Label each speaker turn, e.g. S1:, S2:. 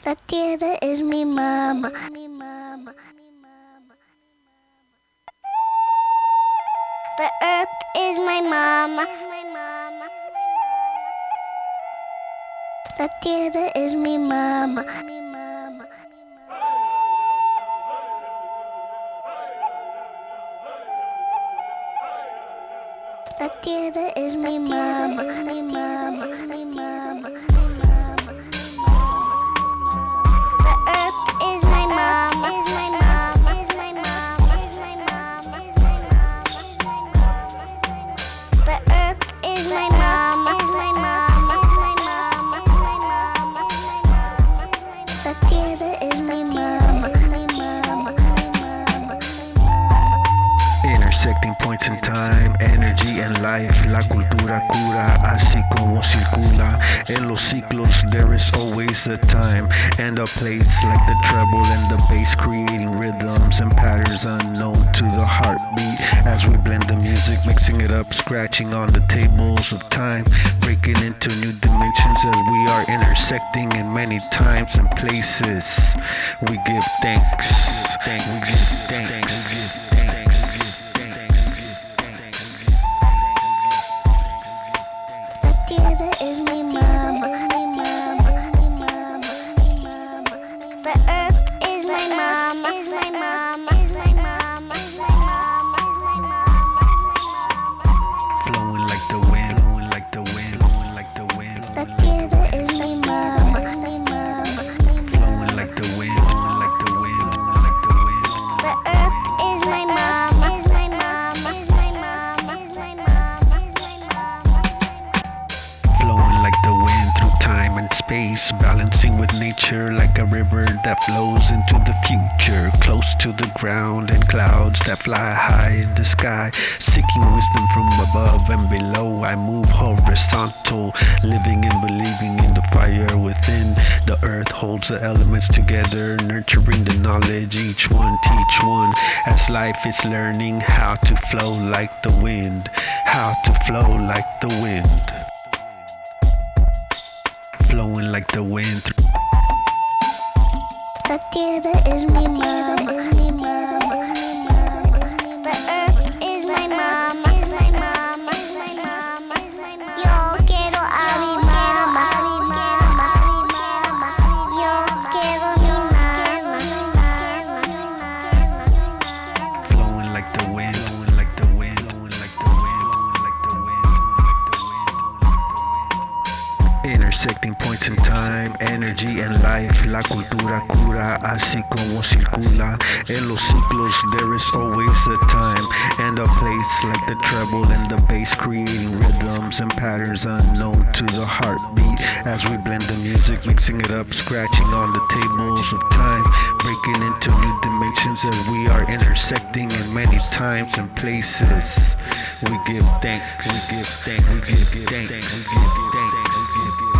S1: La tierra es mi mamá. The earth is my mama. La tierra es mi mama. La tierra es mi mama. The earth is my mama. The earth is my mama. La tierra es mi mama.
S2: Intersecting points in time, energy and life. La cultura cura, así como circula. En los ciclos there is always a time and a place, like the treble and the bass, creating rhythms and patterns unknown to the heartbeat. As we blend the music, mixing it up, scratching on the tables of time, breaking into new dimensions as we are intersecting in many times and places. We give thanks. We give thanks.
S1: La tierra es mi mama. The earth is my mama.
S2: Flowing like the wind, flowing like the wind, flowing like the wind.
S1: La tierra es mi mama.
S2: Flowing like the wind, flowing like the wind, flowing like the wind.
S1: The earth is my mama.
S2: Flowing like the wind through time and space, balancing with nature like a river that flows into the future, close to the ground and clouds that fly high in the sky, seeking wisdom from above and below. I move horizontal, living and believing in the fire within. The earth holds the elements together, nurturing the knowledge, each one teach one, as life is learning how to flow like the wind, how to flow like the wind. Flowing like the wind through.
S1: La tierra es mi mama. The earth is my mama. Yo quiero a mi mama. Yo quiero mi mama.
S2: Flowing like the wind, flowing like the wind, flowing like the wind, flowing like the wind, flowing like the wind. Intersecting points in time, energy and life. La cultura cura, así como circula. En los ciclos there is always a time and a place, like the treble and the bass, creating rhythms and patterns unknown to the heartbeat. As we blend the music, mixing it up, scratching on the tables of time, breaking into new dimensions as we are intersecting in many times and places. We give thanks. We give thanks. We give thanks. We give thanks. We give thanks.